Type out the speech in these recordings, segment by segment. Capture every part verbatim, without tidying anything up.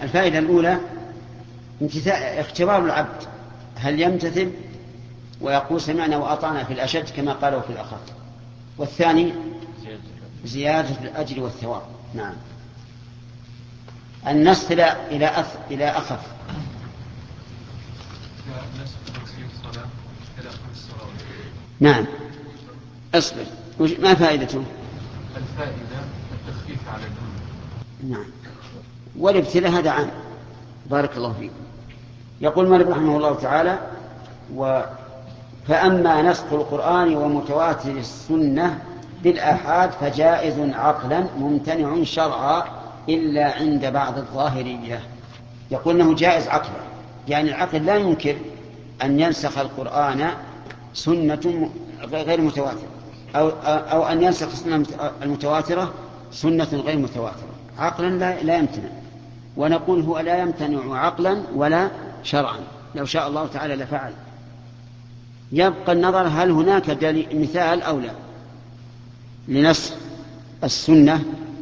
الفائدة الأولى اختبار العبد هل يمتثل ويقول سمعنا وأطعنا في الأشد كما قالوا في الأخف. والثاني زيادة الأجر والثواب. نعم. النسخ إلى أث... إلى أخف. نعم. أصبر، ما فائدته؟ الفائدة التخفيف على الدين. نعم. والابتلاء هذا عام. بارك الله فيكم. يقول مالك رحمه الله تعالى: و فأما نسخ القرآن ومتواتر السنة بالآحاد فجائز عقلا ممتنع شرعا إلا عند بعض الظاهرية. يقول أنه جائز عقلا، يعني العقل لا ينكر أن ينسخ القرآن سنة غير متواترة، أو, أو أن ينسخ السنة المتواترة سنة غير متواترة. عقلا لا, لا يمتنع. ونقول هو لا يمتنع عقلا ولا شرعا، لو شاء الله تعالى لفعل. يبقى النظر هل هناك مثال أو لا لنسخ السنة.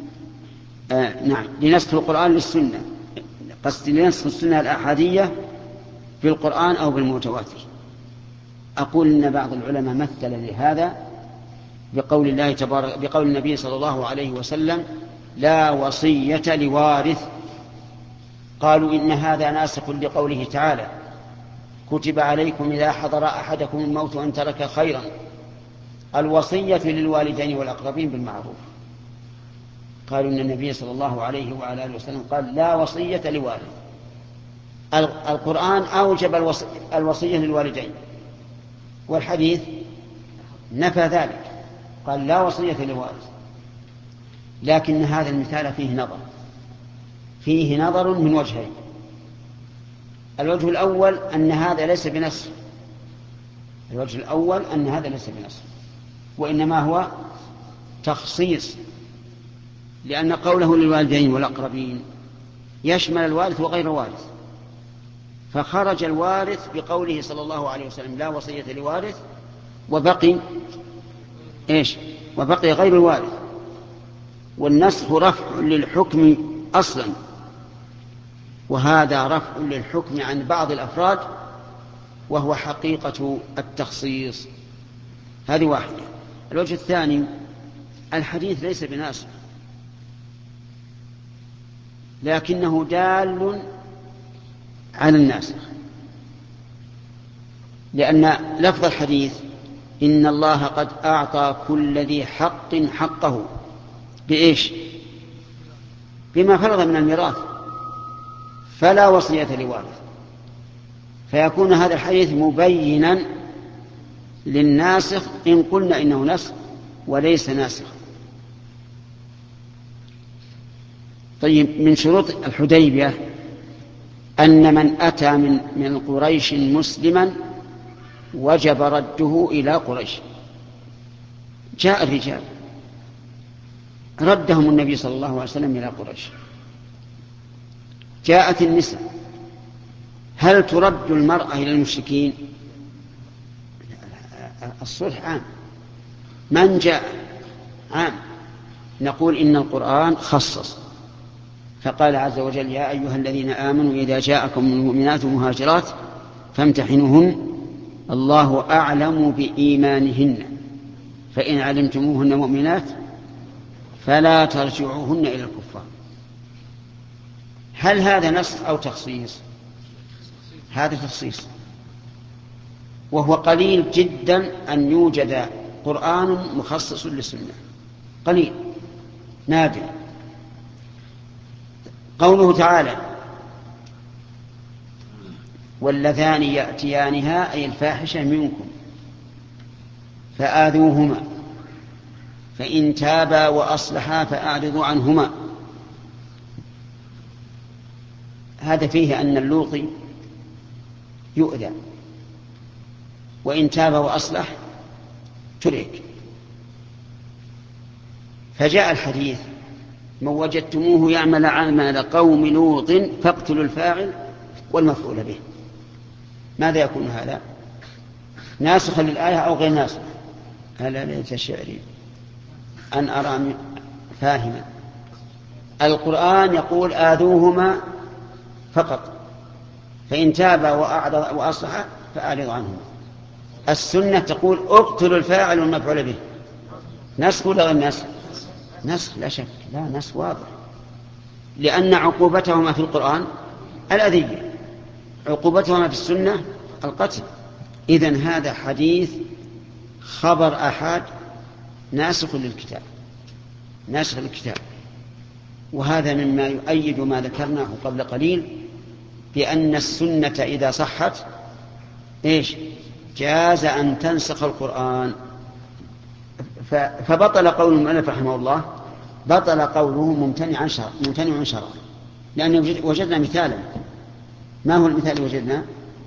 آه نعم، لنسخ القرآن للسنة، قصد لنسخ السنة الأحادية بالقرآن أو بالمتواتر. أقول إن بعض العلماء مثل لهذا بقول الله تبارك بقول النبي صلى الله عليه وسلم: لا وصية لوارث. قالوا إن هذا ناسخ لقوله تعالى: كتب عليكم إذا حضر أحدكم الموت أن ترك خيرا الوصية للوالدين والأقربين بالمعروف. قالوا إن النبي صلى الله عليه وعلى آله وسلم قال: لا وصية لوارث. القرآن أوجب الوصية للوالدين، والحديث نفى ذلك، قال: لا وصية لوارث. لكن هذا المثال فيه نظر فيه نظر من وجهين. الوجه الأول أن هذا ليس بنص الوجه الأول أن هذا ليس بنص وإنما هو تخصيص، لأن قوله للوالدين والأقربين يشمل الوارث وغير الوارث، فخرج الوارث بقوله صلى الله عليه وسلم: لا وصية لوارث، وبقي إيش؟ وبقي غير الوارث. والنسخ رفع للحكم أصلا، وهذا رفع للحكم عن بعض الأفراد، وهو حقيقة التخصيص. هذه واحدة. الوجه الثاني: الحديث ليس بناسخ، لكنه دال على الناسخ، لأن لفظ الحديث: إن الله قد أعطى كل ذي حق حقه بإيش؟ بما فرض من الميراث، فلا وصية لوارث. فيكون هذا الحديث مبينا للناسخ إن قلنا إنه نسخ وليس ناسخ. طيب، من شروط الحديبية أن من أتى من من قريش مسلما وجب رده إلى قريش. جاء الرجال ردهم النبي صلى الله عليه وسلم إلى قريش. جاءت النساء، هل ترد المرأة إلى المشركين؟ الصلح عام، من جاء عام. نقول إن القرآن خصص، فقال عز وجل: يا أيها الذين آمنوا إذا جاءكم المؤمنات مهاجرات فامتحنوهن الله أعلم بإيمانهن فإن علمتموهن مؤمنات فلا ترجعوهن إلى الكفار. هل هذا نسخ أو تخصيص؟ هذا تخصيص، وهو قليل جدا أن يوجد قرآن مخصص للسنة، قليل نادر. قوله تعالى: واللذان يأتيانها أي الفاحشة منكم فآذوهما فإن تابا وأصلحا فأعرضوا عنهما. هذا فيه أن اللوطي يؤذى، وإن تاب وأصلح ترك. فجاء الحديث: من وجدتموه يعمل عمل قوم لوط فاقتلوا الفاعل والمفعول به. ماذا يكون هذا؟ ناسخا للآية أو غير ناسخ؟ هذا ليس شعري أن أرى فاهما. القرآن يقول: آذوهما فقط، فإن تاب وأعرض وأصلح فأعرض عنه. السنة تقول اقتلوا الفاعل والمفعول به. نسخ ولا غير نسخ؟ نسخ لا شك، لا نسخ واضح، لأن عقوبتهما في القرآن الأذية، عقوبتهما في السنة القتل. إذن هذا حديث خبر أحد ناسخ للكتاب، ناسخ للكتاب. وهذا مما يؤيد ما ذكرناه قبل قليل بأن السنة إذا صحت إيش جاز أن تنسخ القرآن. فبطل قول المؤلف رحمه الله، بطل قوله ممتنع شرعا، ممتنع شرعا، لأن وجدنا مثالا. ما هو المثال اللي وجدنا؟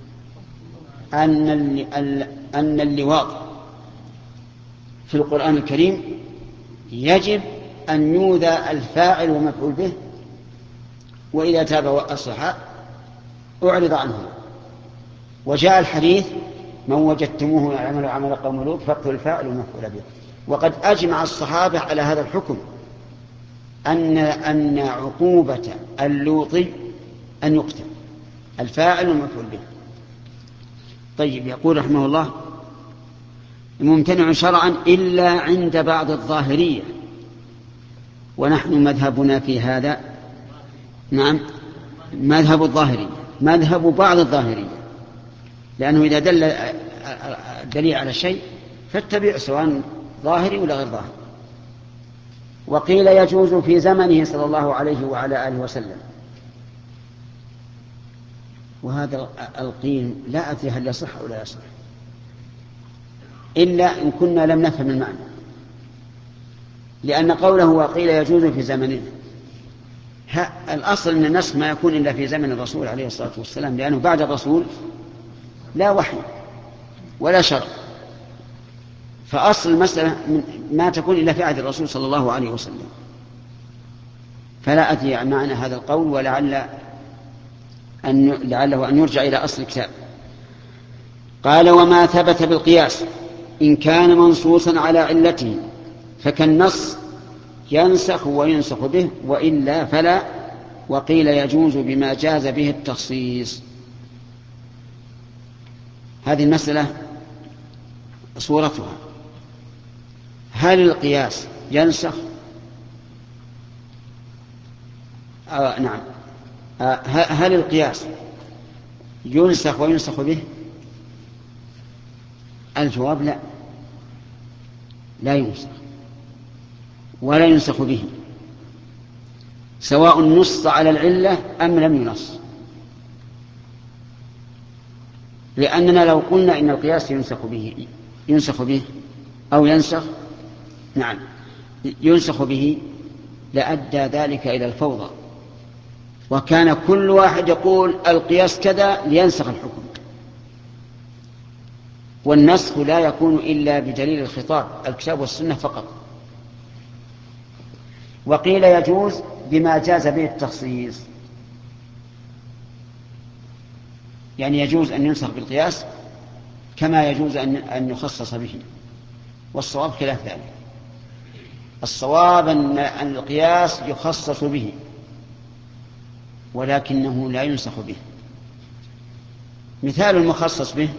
أن أن اللواط في القرآن الكريم يجب أن يوذى الفاعل ومفعول به، وإذا تاب وأصلح أعرض عنه. وجاء الحديث من وجدتموه يعمل عمل قوم لوط فاقتلوا الفاعل والمفعول به. وقد أجمع الصحابة على هذا الحكم، أن أن عقوبة اللوطي أن يقتل الفاعل والمفعول به. طيب، يقول رحمه الله ممتنع شرعا إلا عند بعض الظاهرية، ونحن مذهبنا في هذا نعم مذهب الظاهرية، مذهب بعض الظاهرية، لأنه إذا دل الدليل على شيء فاتبع سواء ظاهري ولا غير ظاهر. وقيل يجوز في زمنه صلى الله عليه وعلى آله وسلم. وهذا القيل لا أدري هل يصح أو لا يصح، إلا إن كنا لم نفهم المعنى، لأن قوله وقيل يجوز في زمنه، الأصل أن النسخ ما يكون إلا في زمن الرسول عليه الصلاة والسلام، لأنه بعد الرسول لا وحي ولا شرع، فأصل المسألة ما تكون إلا في عهد الرسول صلى الله عليه وسلم. فلا أدري عن معنى هذا القول، ولعل أن لعله أن يرجع إلى أصل الكتاب. قال وما ثبت بالقياس إن كان منصوصا على علته فكالنص ينسخ وينسخ به، وإلا فلا. وقيل يجوز بما جاز به التخصيص. هذه المسألة صورتها: هل القياس ينسخ؟ آه نعم. آه هل القياس ينسخ وينسخ به؟ الجواب لا، لا ينسخ ولا ينسخ به، سواء نص على العلة أم لم ينص. لأننا لو قلنا إن القياس ينسخ به ينسخ به أو ينسخ نعم ينسخ به لأدى ذلك إلى الفوضى، وكان كل واحد يقول القياس كذا لينسخ الحكم. والنسخ لا يكون إلا بدليل الخطاب الكتاب والسنة فقط. وقيل يجوز بما جاز به التخصيص، يعني يجوز أن ينسخ بالقياس كما يجوز أن يخصص به، والصواب خلاف ذلك. الصواب أن القياس يخصص به ولكنه لا ينسخ به. مثال المخصص به: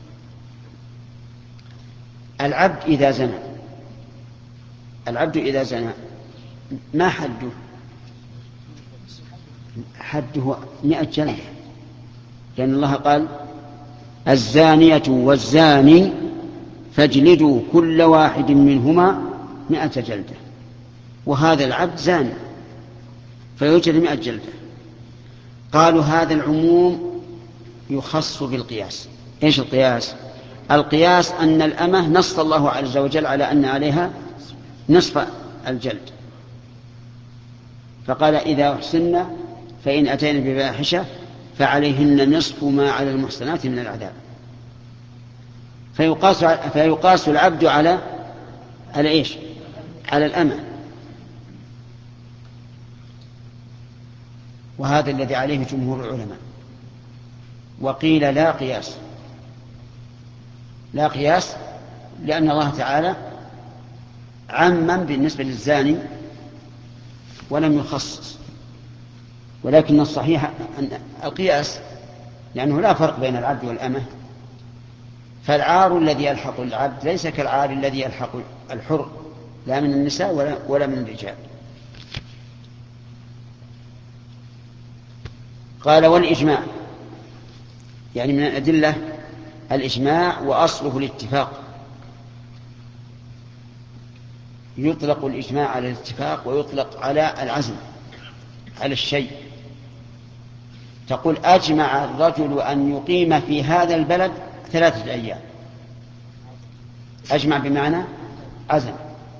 العبد إذا زنى، العبد إذا زنى ما حده؟ حده مئة جلدة، لأن الله قال الزانية والزاني فاجلدوا كل واحد منهما مئة جلدة، وهذا العبد زاني فيوجد مئة جلدة. قالوا هذا العموم يخص بالقياس. إيش القياس؟ القياس أن الأمة نص الله عز وجل على أن عليها نصف الجلد، فقال إذا أحسن فإن أتينا بفاحشة فعليهن نصف ما على المحصنات من العذاب. فيقاس, فيقاس العبد على على إيش؟ على الأمة. وهذا الذي عليه جمهور العلماء. وقيل لا قياس، لا قياس، لأن الله تعالى عمم بالنسبة للزاني ولم يخصص. ولكن الصحيح أن القياس، لأنه لا فرق بين العبد والأمة، فالعار الذي يلحق العبد ليس كالعار الذي يلحق الحر، لا من النساء ولا, ولا من الرجال. قال والإجماع، يعني من الأدلة الإجماع، وأصله الاتفاق. يطلق الإجماع على الاتفاق ويطلق على العزم على الشيء. تقول أجمع الرجل أن يقيم في هذا البلد ثلاثة أيام، أجمع بمعنى عزم.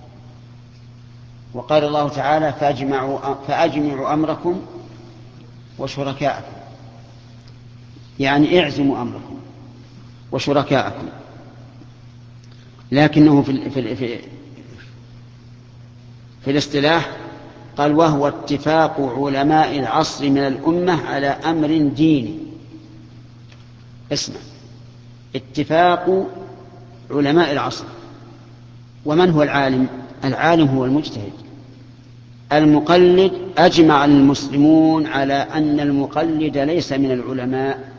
وقال الله تعالى فأجمعوا, فأجمعوا أمركم وشركاءكم، يعني اعزموا أمركم وشركاءكم. لكنه في, في, في, في الاصطلاح قال وهو اتفاق علماء العصر من الأمة على أمر ديني. اسمع، اتفاق علماء العصر. ومن هو العالم؟ العالم هو المجتهد. المقلد أجمع المسلمون على أن المقلد ليس من العلماء،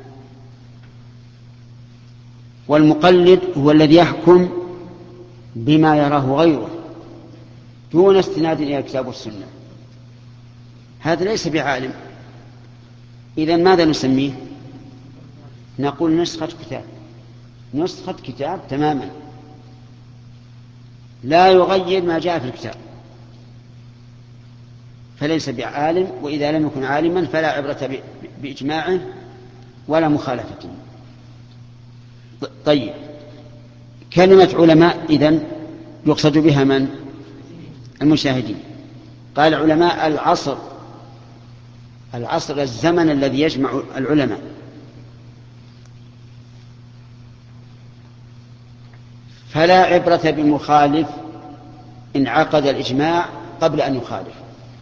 والمقلد هو الذي يحكم بما يراه غيره دون استناد إلى الكتاب والسنة. هذا ليس بعالم. إذن ماذا نسميه؟ نقول نسخة كتاب، نسخة كتاب تماما، لا يغير ما جاء في الكتاب، فليس بعالم. وإذا لم يكن عالما فلا عبرة بإجماعه ولا مخالفته. طيب، كلمة علماء إذن يقصد بها من؟ المشاهدين. قال علماء العصر، العصر الزمن الذي يجمع العلماء. فلا عبرة بمخالف إن عقد الإجماع قبل أن يخالف.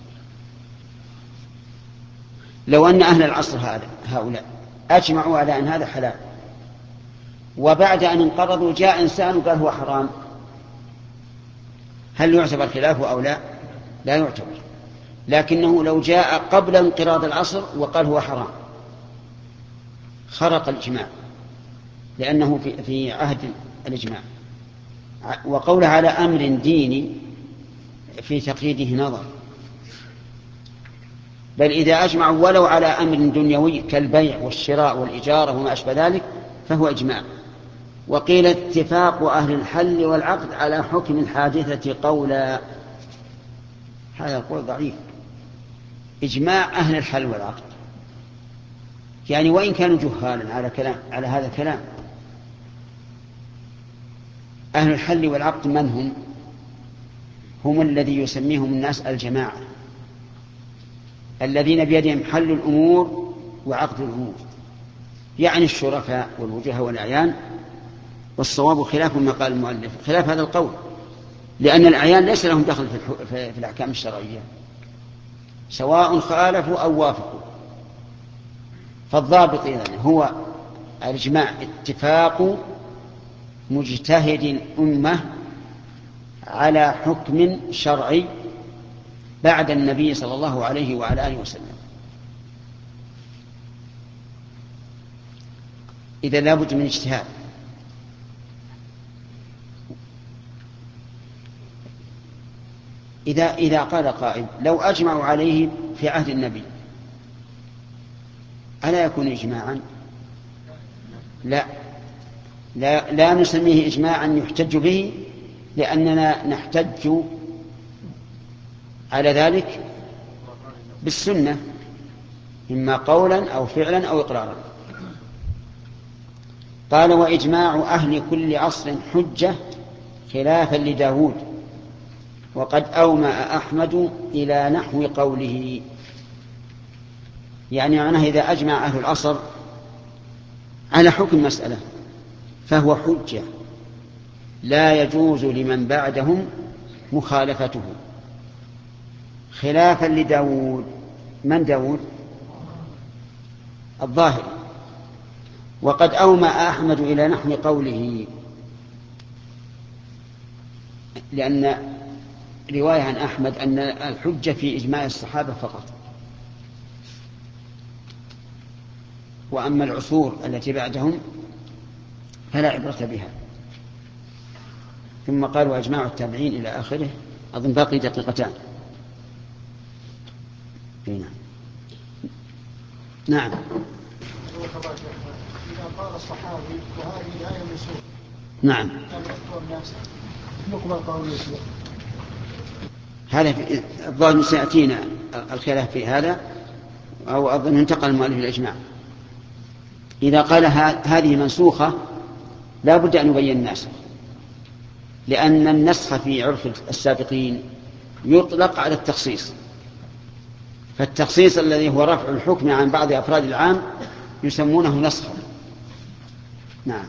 لو أن أهل العصر هذا هؤلاء أجمعوا على أن هذا حلال، وبعد أن انقرضوا جاء إنسان وقال هو حرام، هل يعتبر خلافه أو لا؟ لا يعتبر. لكنه لو جاء قبل انقراض العصر وقال هو حرام خرق الإجماع، لأنه في, في عهد الإجماع. وقوله على أمر ديني في تقييده نظر، بل إذا أجمعوا ولو على أمر دنيوي كالبيع والشراء والإجارة وما أشبه ذلك فهو إجماع. وقيل اتفاق أهل الحل والعقد على حكم الحادثة قولا. هذا القول ضعيف. إجماع أهل الحل والعقد، يعني وإن كانوا جهالا على كلام على هذا الكلام. أهل الحل والعقد من هم؟ هم الذي يسميهم الناس الجماعة، الذين بيدهم حل الأمور وعقد الأمور، يعني الشركاء والوجهاء والأعيان. والصواب خلاف ما قال المؤلف، خلاف هذا القول، لأن الأعيان ليس لهم دخل في الأحكام الشرعية سواء خالفوا أو وافقوا. فالضابط إذن هو الإجماع اتفاق مجتهد الأمة على حكم شرعي بعد النبي صلى الله عليه وعلى آله وسلم. إذا لابد من اجتهاد. إذا, إذا قال قائل لو أجمعوا عليه في عهد النبي ألا يكون إجماعا؟ لا لا, لا نسميه إجماعا يحتج به، لأننا نحتج على ذلك بالسنة إما قولا أو فعلا أو إقرارا. قال وإجماع أهل كل عصر حجة خلافا لداود، وقد أومأ أحمد إلى نحو قوله. يعني معناه إذا أجمع أهل العصر على حكم مسألة فهو حجة لا يجوز لمن بعدهم مخالفته، خلافا لداود. من داود؟ الظاهر. وقد أومأ أحمد إلى نحو قوله، لأن رواية عن أحمد أن الحجة في إجماع الصحابة فقط، وأما العصور التي بعدهم فلا عبرة بها. ثم قال وأجماع التابعين إلى آخره. أظن باقي دقيقتان. نعم نعم. إذا قال الصحابي وهذه الآية منسوخة نعم نقبل قول يسوع. هذا الظاهر سيأتينا الخلاف في هذا، أو أظن انتقل المؤلف الإجماع. إذا قال هذه منسوخة لا بد أن يبين الناسخ، لأن النسخ في عرف السابقين يطلق على التخصيص، فالتخصيص الذي هو رفع الحكم عن بعض أفراد العام يسمونه نسخا. نعم.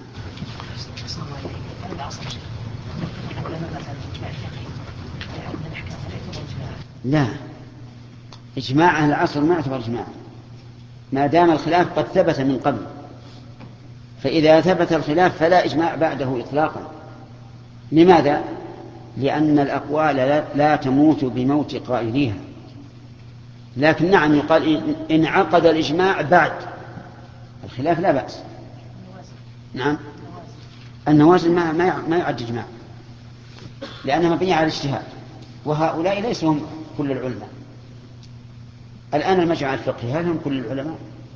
لا، إجماع أهل العصر ما يعتبر إجماع ما دام الخلاف قد ثبت من قبل، فإذا ثبت الخلاف فلا إجماع بعده إطلاقا. لماذا؟ لأن الأقوال لا تموت بموت قائليها، لكن نعم يقال إن عقد الإجماع بعد الخلاف لا بأس. نعم. النوازل ما ما يعد إجماع لأنها مبنية على الاجتهاد، وهؤلاء ليسوا هم كل العلماء. الآن المجمع الفقهي هل هم كل العلماء؟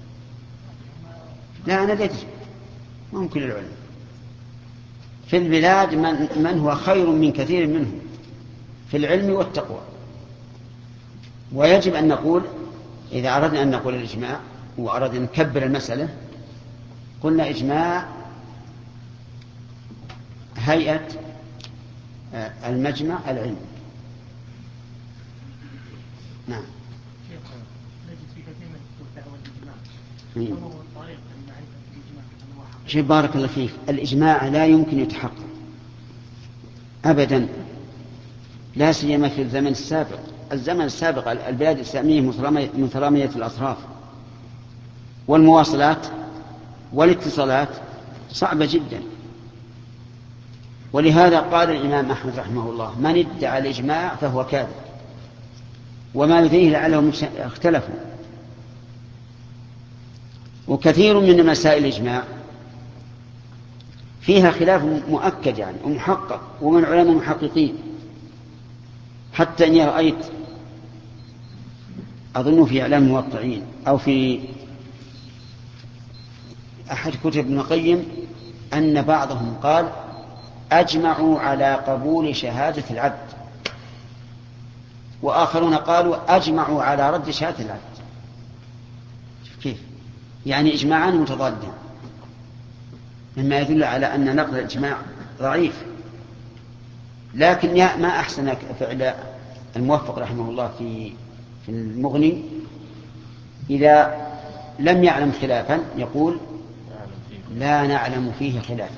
لا، أنا لا أدري ما هم كل العلماء. في البلاد من, من هو خير من كثير منهم في العلم والتقوى. ويجب أن نقول إذا أردنا أن نقول الإجماع وأردنا أن نكبر المسألة قلنا إجماع هيئة المجمع العلمي. نعم. شيء بارك الله فيك، الإجماع لا يمكن يتحقق أبدا، لا سيما في الزمن السابق. الزمن السابق البلاد الإسلامية مترامية الأطراف، والمواصلات والاتصالات صعبة جدا. ولهذا قال الإمام أحمد رحمه الله من ادعى الإجماع فهو كاذب، وما يدريه لعلهم اختلفوا. وكثير من مسائل الإجماع فيها خلاف مؤكد يعني ومحقق ومن علماء محققين، حتى إني رأيت أظن في إعلام الموقعين أو في أحد كتب ابن القيم أن بعضهم قال أجمعوا على قبول شهادة العبد، وآخرون قالوا أجمعوا على رد شهادة العبد. كيف؟ يعني إجماعان متضادان، مما يدل على أن نقل الإجماع ضعيف. لكن ما أحسن فعل الموفق رحمه الله في في المغني إذا لم يعلم خلافا يقول لا نعلم فيه خلافا.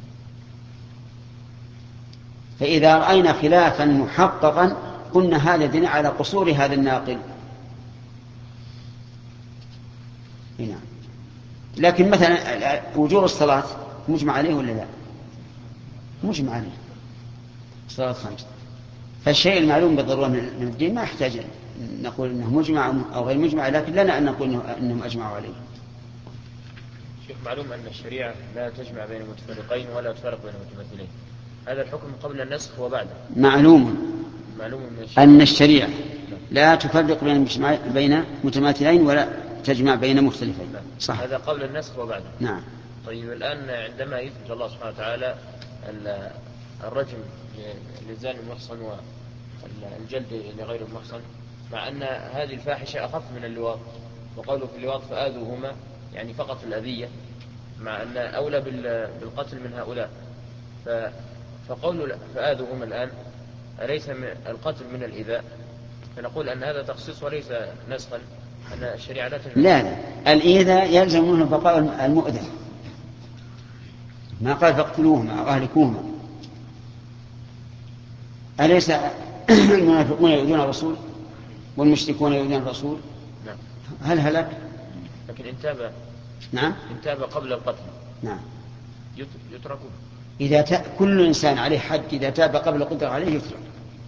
فإذا رأينا خلافا محققا قلنا هذا دين على قصور هذا الناقل. هنا. لكن مثلا وجوب الصلاة مجمع عليه ولا لا؟ مجمع عليه الصلاة خمسة. فالشيء المعلوم بالضرورة من الدين ما يحتاج نقول انه مجمع او غير مجمع، لكن لنا ان نقول انهم اجمعوا عليه. شيخ، معلوم ان الشريعة لا تجمع بين المتفرقين ولا تفرق بين المتماثلين، هذا الحكم قبل النسخ وبعده. معلوم معلوم من الشريعة ان الشريعة لا تفرق بين بين متماثلين ولا تجمع بين مختلفين. صح. هذا قبل النسخ وبعده. نعم. طيب الآن عندما يثبت الله سبحانه وتعالى الرجم للزاني المحصن والجلد لغير المحصن، مع أن هذه الفاحشة أخف من اللواط، وقوله في اللواط فآذوهما يعني فقط الأذية، مع أن أولى بالقتل من هؤلاء. فقول فآذوهما الآن أليس القتل من الإذاء؟ فنقول أن هذا تخصيص وليس نسخا، أن الشريعة لا تجمع. لا لا، الإيذاء يلزم منه بقاء المؤذى، ما قال فاقتلوهما أو أهلكوهما. أليس المنافقون يؤذون الرسول والمشركون يؤذون الرسول؟ نعم. هل هلك؟ لكن إن تاب. نعم. إن تاب قبل القتل. نعم. يتركه. إذا ت... كل إنسان عليه حد إذا تاب قبل القدر عليه يترك.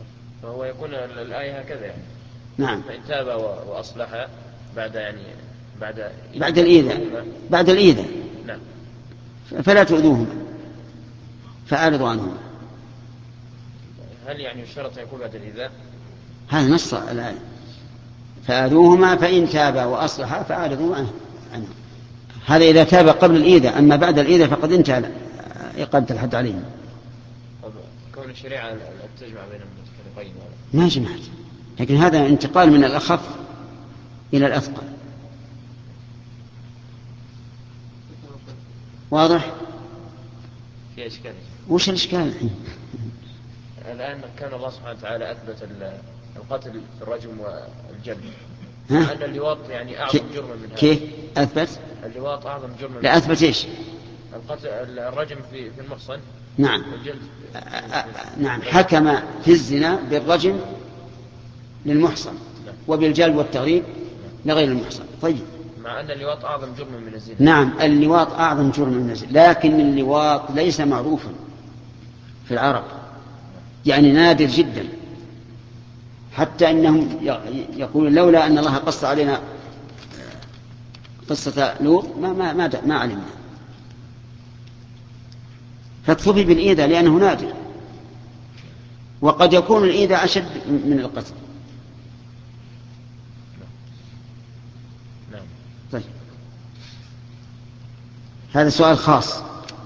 فهو يكون الآية هكذا يعني. نعم. فإن تاب وأصلح بعد يعني بعد بعد الإيذاء بعد الإيذاء نعم. فلا تؤذوهما فأعرضوا عنهما. هل يعني الشرط يكون بعد الإيذاء؟ هذا نص الآية فآذوهما فإن تابا وأصلحا فأعرضوا عنه. هذا إذا تاب قبل الإيذاء، أما بعد الإيذاء فقد انتهى إقامة الحد عليهم. كون الشريعة تجمع بين المتفرقين ما جمعت، لكن هذا انتقال من الأخف إلى الأثقل. واضح؟ في إشكال. وش الإشكال الحين؟ الآن كان الله سبحانه وتعالى أثبت القتل في الرجم والجلد، ها؟ أن اللواط يعني أعظم جرما من هذا. كيف أثبت؟ اللواط أعظم جرما. لا أثبت إيش؟ القتل الرجم في في المحصن. نعم. والجلد. نعم، حكم في الزنا بالرجم للمحصن وبالجلد والتغريب لغير المحصن. طيب. مع أن اللواط أعظم جرما من الزنا. نعم، اللواط أعظم جرما من الزنا، لكن اللواط ليس معروفا في العرب، يعني نادر جدا، حتى أنهم يقولون لولا أن الله قص علينا قصة لوط ما ما ما, ما علمنا. فاكتفي بالإيذاء لأنه نادر، وقد يكون الإيذاء أشد من القتل. نعم. طيب، هذا سؤال خاص. هل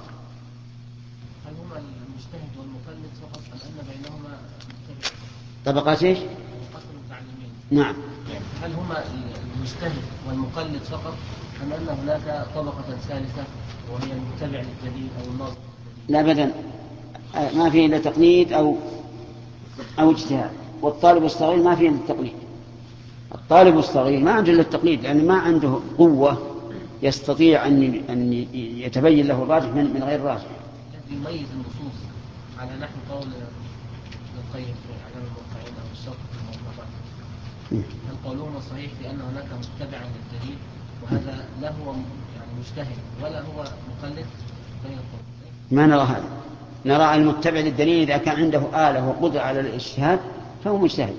هما المجتهد والمقلد فقط أم أن بينهما طبقات ايش؟ نعم. هل هما المجتهد والمقلد فقط أم أن هناك طبقة ثالثة وهي المتبع للدليل أو الناظر؟ لا أبدا، ما فيه إلا تقليد أو أو اجتهاد. والطالب الصغير ما فيه إلا التقليد. الطالب الصغير ما عنده إلا التقليد، لأن ما عنده قوة يستطيع أن أن يتبين له الراجح من من غير راجح. الذي يميز النصوص على نحو قول القيم في إعلام الموقعين أو الشرط في الموقفات، هل قولهما صحيح في أن هناك متبع للدليل وهذا لا هو يعني مجتهد ولا هو مقلد؟ ما نرى هذا. نرى المتبع للدليل إذا كان عنده آلة وقدرة على الاجتهاد فهو مجتهد،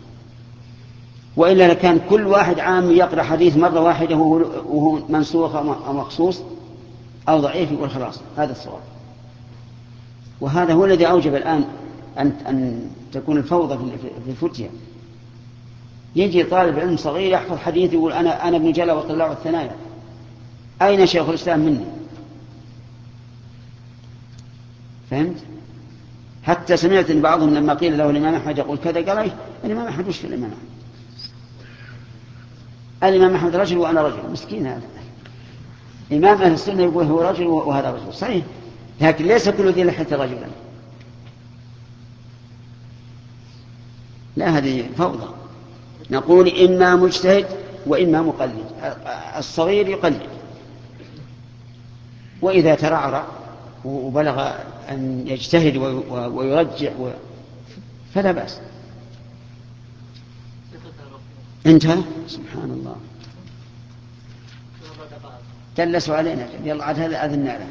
وإلا كان كل واحد عام يقرأ حديث مرة واحدة وهو منسوخ أو مخصوص أو ضعيف يقول خلاص هذا الصواب. وهذا هو الذي أوجب الآن أن أن تكون الفوضى في الفتية. يجي طالب علم صغير يحفظ حديث يقول أنا أنا ابن جلا وطلاع الثنايا، أين شيخ الإسلام مني؟ فهمت؟ حتى سمعت إن بعضهم لما قيل له الإمام أحمد يقول كذا قال إيه الإمام أحمد وش في الإمام أحمد؟ الإمام أحمد رجل وأنا رجل، مسكين هذا. إمام أهل السنة يقول هو رجل وهذا رجل، صحيح، لكن ليس كل ذي لحية رجلا. لا، هذه فوضى. نقول إما مجتهد وإما مقلد. الصغير يقلد، وإذا ترعرع وبلغ أن يجتهد ويرجع فلا بأس. انتهى. سبحان الله، جلسوا علينا. يلا عاد هذا أذن له.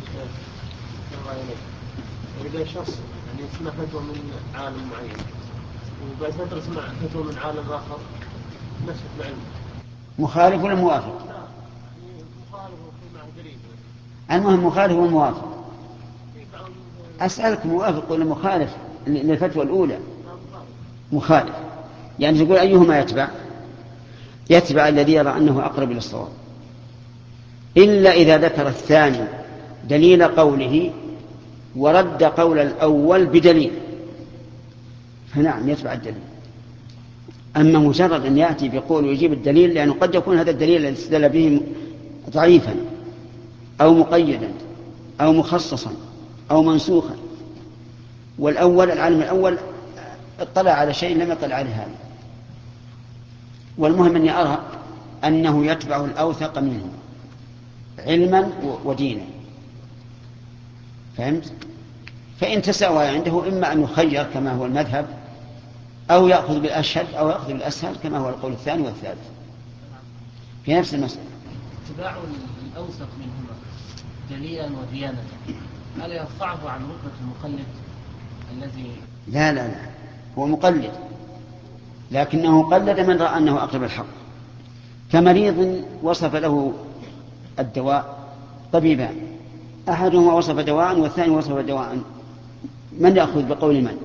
إذا شخص يعني يسمع فتوى من عالم معين وبعد فترة يسمع فتوى من عالم آخر نفس العلم، مخالف ولا موافق؟ لا، مخالف ومع دليل. المهم مخالف والموافق. أسألك موافق ولا مخالف للفتوى الأولى؟ مخالف. يعني تقول أيهما يتبع؟ يتبع الذي يرى أنه أقرب إلى الصواب، إلا إذا ذكر الثاني دليل قوله ورد قول الأول بدليل، فنعم يتبع الدليل. أما مجرد أن يأتي بقول ويجيب الدليل، لأنه قد يكون هذا الدليل الذي استدل به ضعيفا أو مقيدا أو مخصصا أو منسوخا، والأول العالم الأول اطلع على شيء لم يطلع عليه هذا. والمهم أني أرى أنه يتبع الأوثق منه علما ودينا. فهمت؟ فإن تساوى عنده إما أن يخير كما هو المذهب أو يأخذ بالأشهد أو يأخذ بالأسهل كما هو القول الثاني والثالث في نفس المسألة. اتباع الأوثق منهما دليلا وديانة هل يرفعه عن رتبة المقلد الذي؟ لا لا لا، هو مقلد لكنه قلد من رأى أنه أقرب الحق. كمريض وصف له الدواء طبيبان، أحدهما وصف دواء والثاني وصف دواء، من يأخذ بقول من؟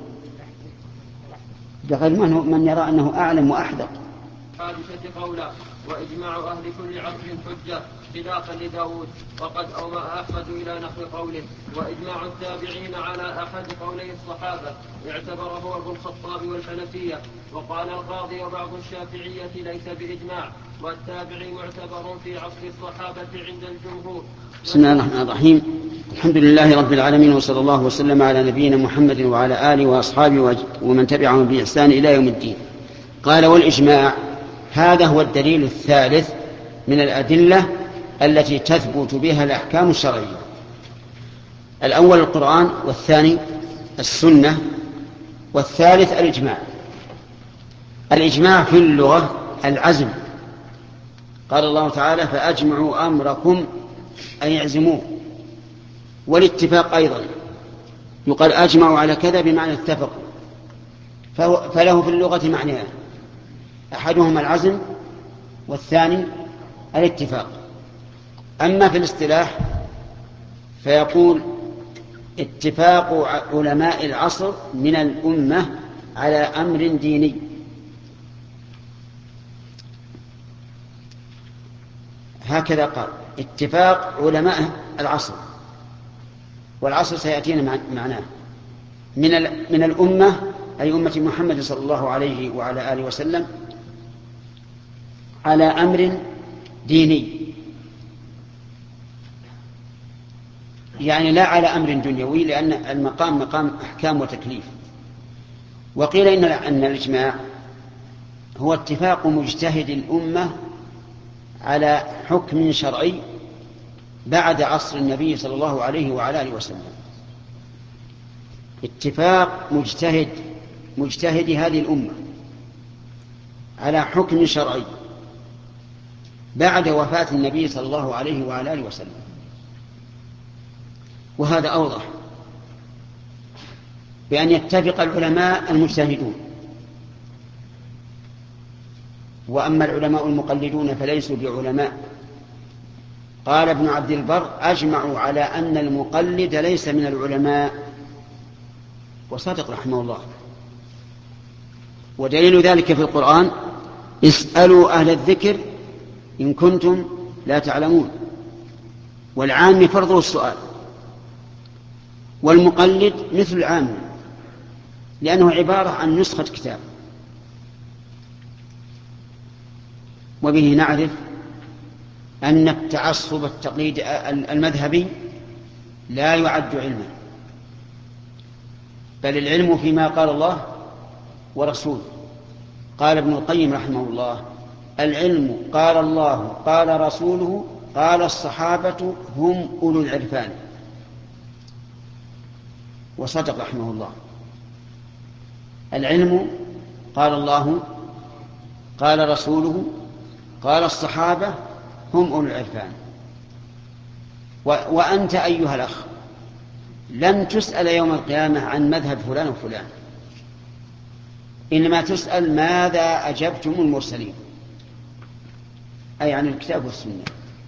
بقول من, من يرى أنه أعلم وأحذق. حادثة قولا وإجماع أهل كل عصر حجة خلافا لداود، وقد أومأ أحمد إلى نحو قوله وإجماع التابعين على أحد قولي الصحابة اعتبره أبو الخطاب والحنفية. وقال القاضي وبعض الشافعية ليس بإجماع، والتابعي معتبر في عصر الصحابة عند الجمهور. بسم الله الرحمن الرحيم، الحمد لله رب العالمين، وصلى الله وسلم على نبينا محمد وعلى آله وأصحابه ومن تبعهم بإحسان إلى يوم الدين. قال والإجماع هذا هو الدليل الثالث من الأدلة التي تثبت بها الأحكام الشرعية. الأول القرآن، والثاني السنة، والثالث الإجماع. الإجماع في اللغة العزم، قال الله تعالى فأجمعوا أمركم أن يعزموه. والاتفاق أيضا يقال أجمعوا على كذا بمعنى اتفقوا، فله في اللغة معنيان، أحدهما العزم والثاني الاتفاق. أما في الاصطلاح فيقول اتفاق علماء العصر من الأمة على أمر ديني. هكذا قال اتفاق علماء العصر، والعصر سيأتينا معناه من من الأمة أي أمة محمد صلى الله عليه وعلى آله وسلم على أمر ديني، يعني لا على أمر دنيوي، لأن المقام مقام أحكام وتكليف. وقيل إن أن الإجماع هو اتفاق مجتهد الأمة على حكم شرعي بعد عصر النبي صلى الله عليه وعلى آله وسلم. اتفاق مجتهد مجتهد هذه الأمة على حكم شرعي بعد وفاة النبي صلى الله عليه وعلى آله وسلم، وهذا أوضح بأن يتفق العلماء المجتهدون. وأما العلماء المقلدون فليسوا بعلماء. قال ابن عبد البر أجمعوا على أن المقلد ليس من العلماء، وصدق رحمه الله. ودليل ذلك في القرآن اسألوا أهل الذكر إن كنتم لا تعلمون. والعام فرضه السؤال، والمقلد مثل العام لأنه عبارة عن نسخة كتاب. وبه نعرف أن التعصب التقليد المذهبي لا يعد علما، بل العلم فيما قال الله ورسوله. قال ابن القيم رحمه الله العلم قال الله قال رسوله قال الصحابة هم أولو العرفان. وصدق رحمه الله، العلم قال الله قال رسوله قال الصحابة هم أولو العرفان. وأنت أيها الأخ لن تسأل يوم القيامة عن مذهب فلان وفلان، إنما تسأل ماذا أجبتم المرسلين، أي عن الكتاب والسنة.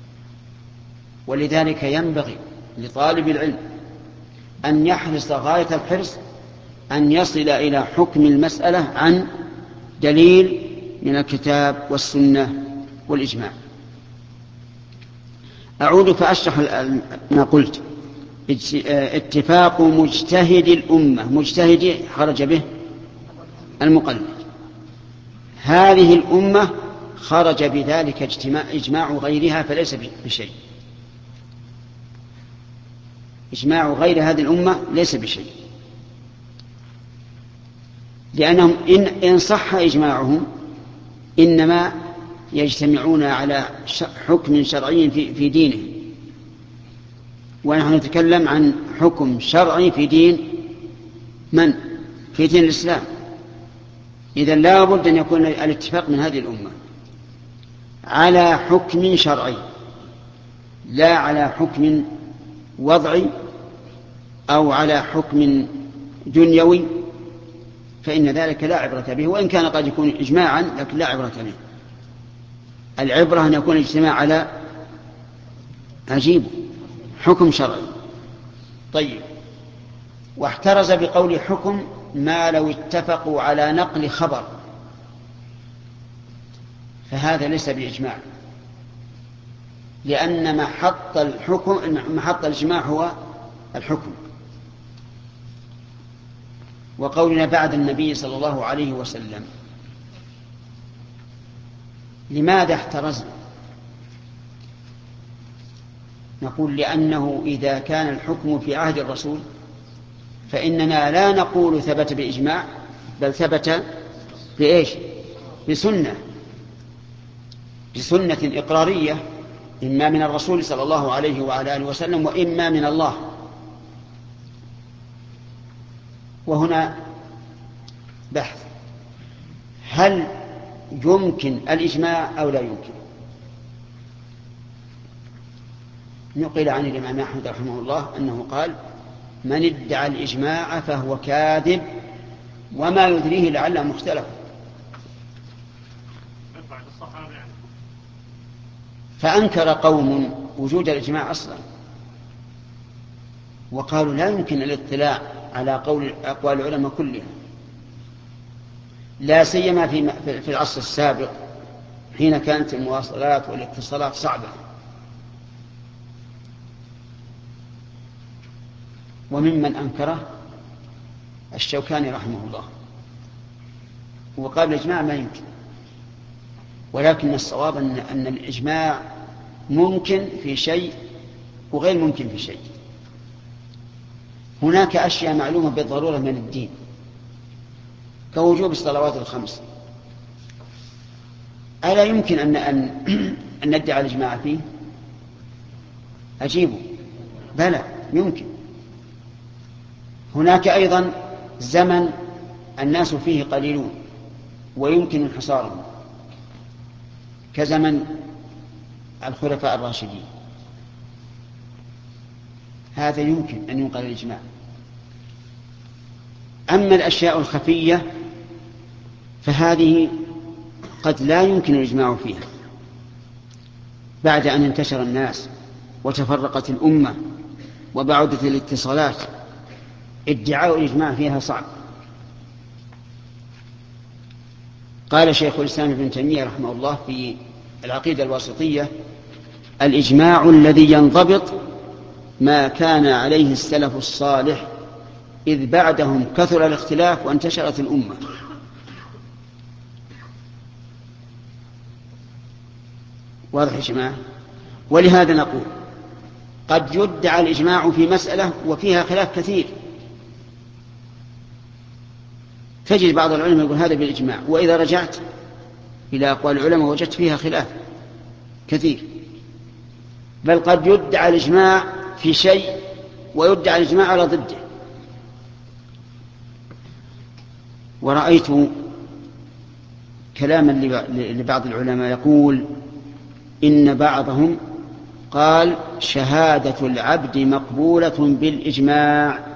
ولذلك ينبغي لطالب العلم أن يحرص غاية الحرص أن يصل إلى حكم المسألة عن دليل من الكتاب والسنة والإجماع. أعود فأشرح ما قلت. اتفاق مجتهد الأمة، مجتهد خرج به المقلد، هذه الأمة خرج بذلك اجتماع إجماع غيرها فليس بشيء. إجماع غير هذه الأمة ليس بشيء، لأنهم إن, إن صح إجماعهم إنما يجتمعون على حكم شرعي في, في دينه، ونحن نتكلم عن حكم شرعي في دين من؟ في دين الإسلام. إذن لا بد أن يكون الاتفاق من هذه الأمة على حكم شرعي لا على حكم وضعي أو على حكم دنيوي، فإن ذلك لا عبرة به، وإن كان قد يكون إجماعا لكن لا عبرة به. العبرة أن يكون الاجتماع على عجيب حكم شرعي. طيب، واحترز بقول حكم ما لو اتفقوا على نقل خبر، فهذا ليس بإجماع، لأن محط الحكم محط الإجماع هو الحكم. وقولنا بعد النبي صلى الله عليه وسلم، لماذا احترزنا؟ نقول لأنه إذا كان الحكم في عهد الرسول فإننا لا نقول ثبت بإجماع، بل ثبت بإيش؟ بسنة، بسنة إقرارية، إما من الرسول صلى الله عليه وعلى آله وسلم وإما من الله. وهنا بحث، هل يمكن الإجماع أو لا يمكن؟ نقل عن الإمام أحمد رحمه الله أنه قال: من ادعى الإجماع فهو كاذب وما يدريه لعله مختلف. فأنكر قوم وجود الإجماع أصلا، وقالوا لا يمكن الاطلاع على قول أقوال العلماء كلها، لا سيما في العصر السابق حين كانت المواصلات والاتصالات صعبة. وممن أنكره الشوكاني رحمه الله، وقال الإجماع ما يمكن، ولكن الصواب أن, أن الإجماع ممكن في شيء وغير ممكن في شيء. هناك أشياء معلومة بالضرورة من الدين كوجوب الصلوات الخمس، ألا يمكن أن, أن, أن ندعي الإجماع فيه؟ أجيبه بلى يمكن. هناك أيضا زمن الناس فيه قليلون ويمكن انحصارهم، كزمن الخلفاء الراشدين، هذا يمكن أن ينقل الإجماع. أما الأشياء الخفية فهذه قد لا يمكن الإجماع فيها بعد أن انتشر الناس وتفرقت الأمة وبعدت الاتصالات، ادعاء الإجماع فيها صعب. قال شيخ الإسلام ابن تيمية رحمه الله في العقيدة الواسطية: الإجماع الذي ينضبط ما كان عليه السلف الصالح، إذ بعدهم كثر الاختلاف وانتشرت الأمة. واضح يا جماعة؟ ولهذا نقول قد يدعى الإجماع في مسألة وفيها خلاف كثير، تجد بعض العلماء يقول هذا بالإجماع، وإذا رجعت إلى أقوال العلماء وجدت فيها خلاف كثير. بل قد يدعى الإجماع في شيء ويدعى الإجماع على ضده. ورأيت كلاما لبعض العلماء يقول إن بعضهم قال شهادة العبد مقبولة بالإجماع،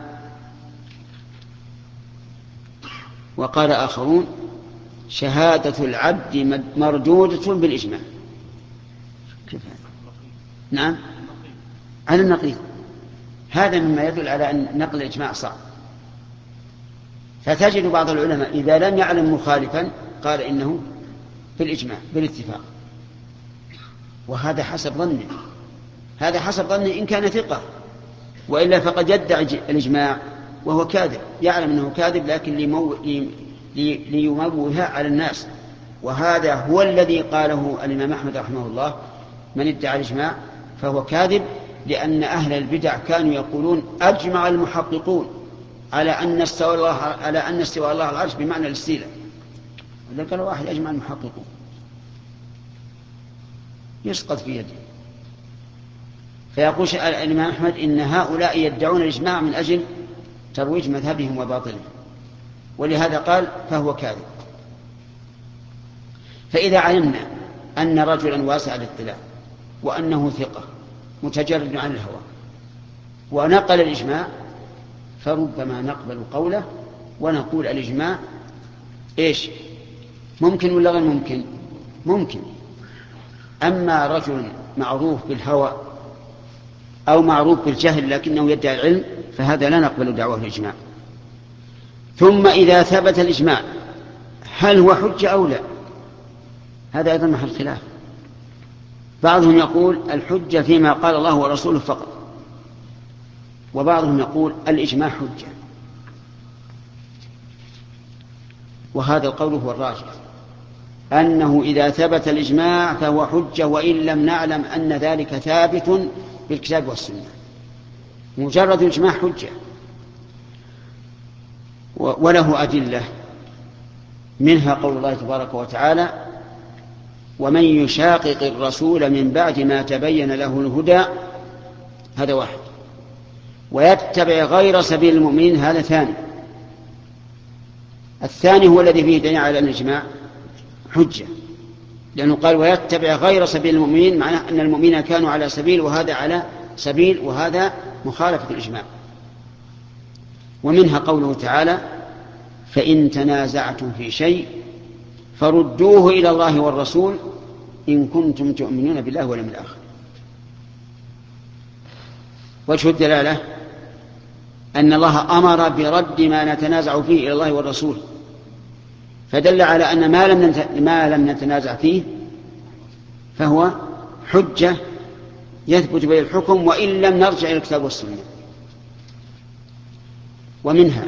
وقال آخرون شهادة العبد مردودة بالإجماع. كيف هذا؟ نعم، على النقيض. هذا مما يدل على أن نقل الإجماع صعب. فتجد بعض العلماء إذا لم يعلم مخالفا قال إنه بالإجماع بالاتفاق، وهذا حسب ظنه، هذا حسب ظنه إن كان ثقة، وإلا فقد يدعي الإجماع وهو كاذب، يعلم أنه كاذب لكن ليموه على الناس. وهذا هو الذي قاله الإمام أحمد رحمه الله: من ادعى الإجماع فهو كاذب، لأن أهل البدع كانوا يقولون أجمع المحققون على أن استوى الله على أن استوى الله على العرش بمعنى الاستيلاء. إذا قال واحد أجمع المحققون يسقط في يده. فيقول الإمام أحمد إن هؤلاء يدعون الإجماع من أجل ترويج مذهبهم وباطلهم، ولهذا قال فهو كاذب. فإذا علمنا أن رجلا واسع الاطلاع وأنه ثقة متجرد عن الهوى ونقل الإجماع، فربما نقبل قوله ونقول الإجماع إيش؟ ممكن ولا غير ممكن؟ ممكن. أما رجل معروف بالهوى أو معروف بالجهل لكنه يدعي العلم فهذا لا نقبل دعواه الإجماع. ثم إذا ثبت الإجماع هل هو حجة أو لا؟ هذا أيضا محل خلاف. بعضهم يقول الحجة فيما قال الله ورسوله فقط، وبعضهم يقول الإجماع حجة، وهذا القول هو الراجح، أنه إذا ثبت الإجماع فهو حجة وإن لم نعلم أن ذلك ثابت بالكتاب والسنة. مجرد الإجماع حجة وله أدلة، منها قول الله تبارك وتعالى: ومن يشاقق الرسول من بعد ما تبين له الهدى، هذا واحد، ويتبع غير سبيل المؤمنين، هذا ثاني. الثاني هو الذي فيه دليل على الإجماع حجة، لأنه قال ويتبع غير سبيل المؤمنين، معناه أن المؤمنين كانوا على سبيل وهذا على سبيل، وهذا مخالفة الإجماع. ومنها قوله تعالى: فإن تنازعتم في شيء فردوه إلى الله والرسول إن كنتم تؤمنون بالله واليوم الآخر. وجه الدلالة أن الله أمر برد ما نتنازع فيه إلى الله والرسول، فدل على أن ما لم ما لم نتنازع فيه فهو حجة يثبت به الحكم وإن لم نرجع إلى الكتاب والسنة. ومنها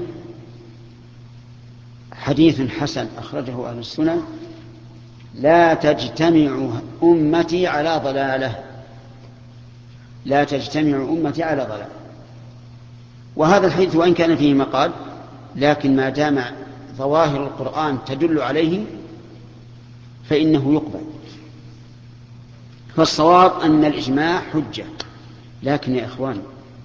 حديث حسن أخرجه أهل السنن: لا تجتمع أمتي على ضلالة، لا تجتمع أمتي على ضلالة. وهذا الحديث وإن كان فيه مقال، لكن ما دام ظواهر القرآن تدل عليه فإنه يقبل. فالصواب أن الإجماع حجة، لكن يا إخواني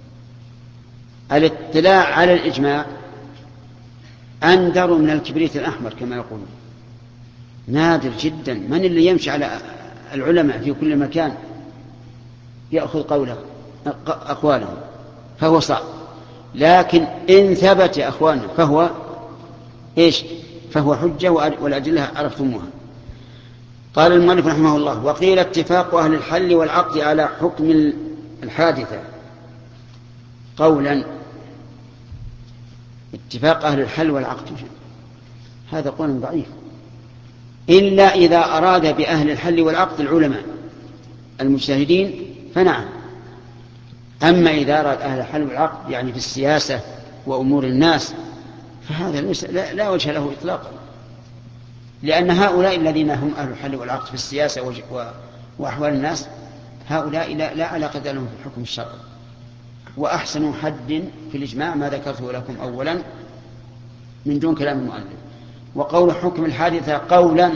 الاطلاع على الإجماع أندر من الكبريت الأحمر كما يقولون، نادر جدا. من اللي يمشي على العلماء في كل مكان يأخذ قوله أقوالهم؟ فهو صعب. لكن إن ثبت يا أخواننا فهو إيش؟ فهو حجة، والأدلة عرفتموها. قال المؤلف رحمه الله: وقيل اتفاق أهل الحل والعقد على حكم الحادثة قولا. اتفاق أهل الحل والعقد هذا قول ضعيف، إلا إذا أراد بأهل الحل والعقد العلماء المجتهدين فنعم. أما إذا أراد أهل الحل والعقد يعني في السياسة وأمور الناس فهذا ليس لا, لا وجه له إطلاقا، لأن هؤلاء الذين هم أهل الحل والعقد في السياسة وأحوال الناس هؤلاء لا, لا علاقة لهم في الحكم الشرعي. وأحسن حد في الإجماع ما ذكرته لكم أولا من دون كلام المؤلف. وقول حكم الحادثة قولا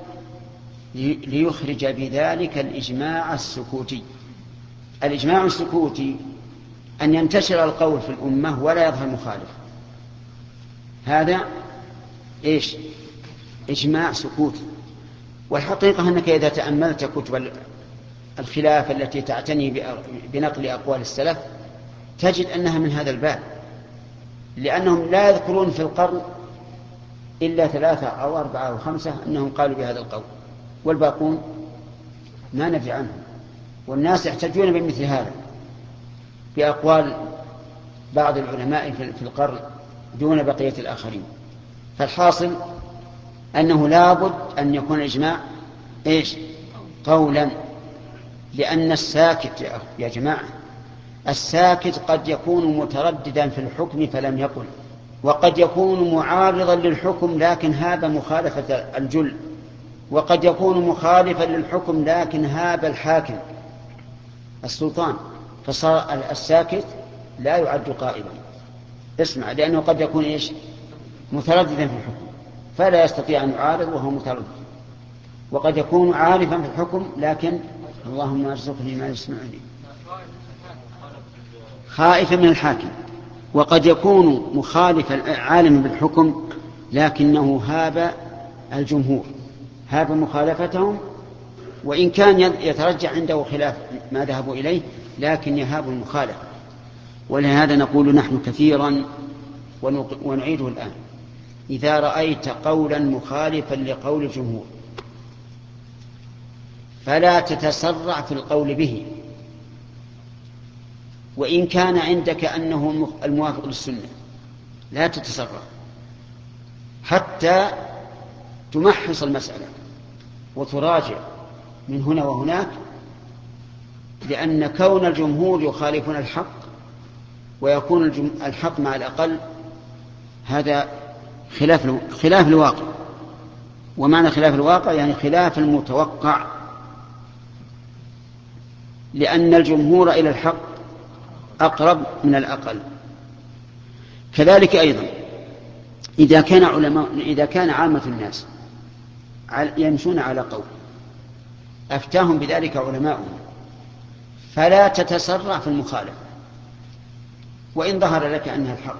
ليخرج بذلك الإجماع السكوتي. الإجماع السكوتي أن ينتشر القول في الأمة ولا يظهر مخالف، هذا إيش؟ إجماع سكوتي. والحقيقة أنك إذا تأملت كتب الخلاف التي تعتني بنقل أقوال السلف تجد أنها من هذا الباب، لأنهم لا يذكرون في القرن إلا ثلاثة أو أربعة أو خمسة أنهم قالوا بهذا القول، والباقون ما ندري عنهم. والناس يحتجون بمثل هذا بأقوال بعض العلماء في القرن دون بقية الآخرين. فالحاصل أنه لابد أن يكون الإجماع إيش؟ قولا، لأن الساكت يا جماعة الساكت قد يكون مترددا في الحكم فلم يقل، وقد يكون معارضا للحكم لكن هذا مخالفة الجل، وقد يكون مخالفا للحكم لكن هذا الحاكم السلطان، فصار الساكت لا يعد قائلا. اسمع، لأنه قد يكون إيش؟ مترددا في الحكم فلا يستطيع أن يعارض وهو متردد، وقد يكون عارفا في الحكم لكن اللهم ارزقني ما يسمعني خائفا من الحاكم، وقد يكون مخالفا عالما بالحكم لكنه هاب الجمهور، هاب مخالفتهم، وإن كان يترجح عنده خلاف ما ذهبوا إليه لكن يهاب المخالفة. ولهذا نقول نحن كثيرا ونعيده الآن: إذا رأيت قولا مخالفا لقول الجمهور فلا تتسرع في القول به، وإن كان عندك أنه الموافق للسنة لا تتسرع حتى تمحص المسألة وتراجع من هنا وهناك، لأن كون الجمهور يخالفون الحق ويكون الحق مع الأقل هذا خلاف خلاف الواقع. ومعنى خلاف الواقع يعني خلاف المتوقع، لأن الجمهور إلى الحق أقرب من الأقل. كذلك أيضا إذا كان علماء إذا كان عامة الناس يمشون على قول أفتاهم بذلك علماؤهم، فلا تتسرع في المخالفة وإن ظهر لك أنها الحق،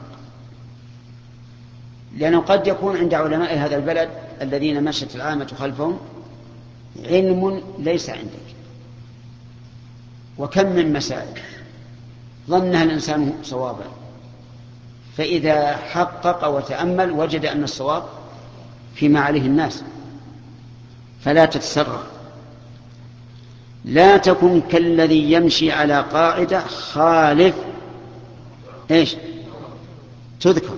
لأنه قد يكون عند علماء هذا البلد الذين مشت العامة خلفهم علم ليس عندك. وكم من مسائل ظنها الإنسان صوابا، فإذا حقق وتأمل وجد أن الصواب فيما عليه الناس. فلا تتسرع. لا تكن كالذي يمشي على قاعدة خالف إيش تذكر،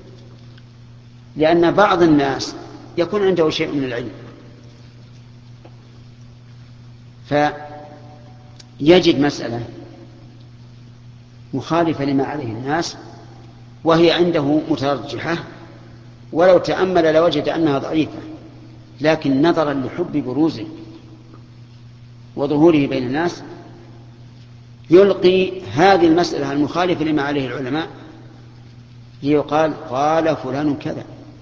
لأن بعض الناس يكون عنده شيء من العلم فيجد مسألة مخالفة لما عليه الناس وهي عنده مترجحة، ولو تأمل لوجد أنها ضعيفة، لكن نظرا لحب بروزه وظهوره بين الناس يلقي هذه المسألة المخالفة لما عليه العلماء ليقال قال فلان كذا.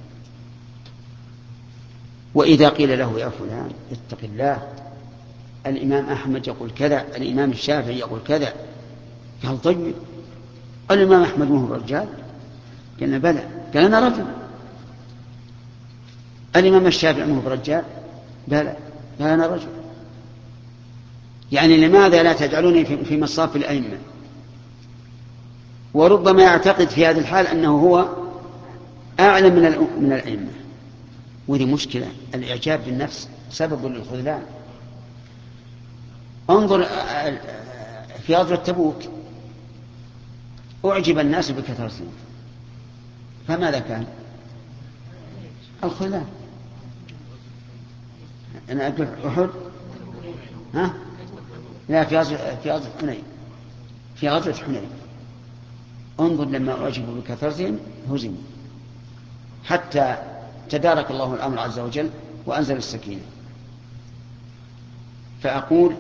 وإذا قيل له يا فلان اتق الله، الإمام أحمد يقول كذا، الإمام الشافعي يقول كذا، قال طيب الإمام أحمد ما هو رجال؟ قلنا بلى، قال أنا رجل. الإمام الشافعي ما هو رجال؟ بلى، قال أنا رجل. يعني لماذا لا تجعلوني في مصاف الأئمة؟ وربما يعتقد في هذه الحال أنه هو أعلم من الأئمة، وهذه مشكلة. الإعجاب بالنفس سبب للخذلان. انظر في غزوة تبوك أعجب الناس بكثرتهم، فماذا كان؟ الخذلان. أنا أقول أحد ها؟ لا، في غزوة في غزوة حنين في غزوة حنين انظر لما أعجبوا بكثرتهم هزموا، حتى تدارك الله الأمر عز وجل وأنزل السكينة. فأقول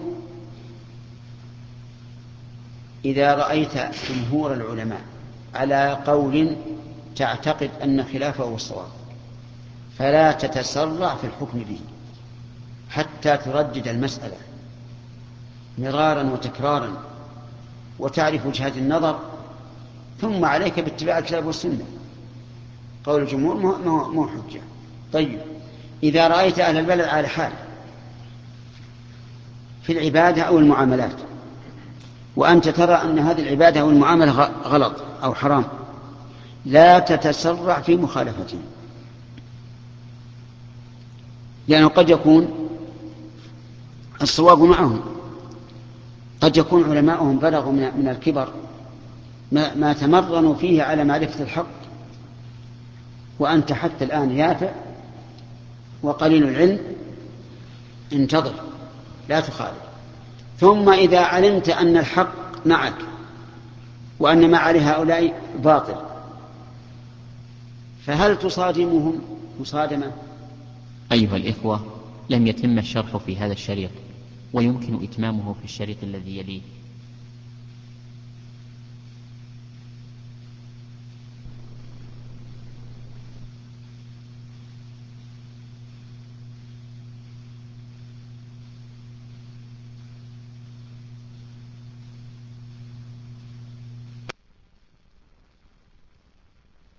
إذا رأيت جمهور العلماء على قول تعتقد أن خلافه هو الصواب فلا تتسرع في الحكم به حتى تردد المسألة مرارا وتكرارا وتعرف وجهات النظر، ثم عليك باتباع الكتاب والسنة. قول الجمهور مو حجة. طيب إذا رأيت أهل البلد على حال في العبادة أو المعاملات وأنت ترى أن هذه العبادة أو المعاملة غلط أو حرام، لا تتسرع في مخالفتهم، لأنه قد يكون الصواب معهم، قد يكون علماؤهم بلغوا من الكبر ما, ما تمرنوا فيه على معرفة الحق، وأنت حتى الآن يافع وقليل العلم، انتظر لا تخالف. ثم إذا علمت أن الحق معك وأن ما عليه هؤلاء باطل، فهل تصادمهم مصادمة؟ أيها الإخوة، لم يتم الشرح في هذا الشريط، ويمكن إتمامه في الشريط الذي يليه.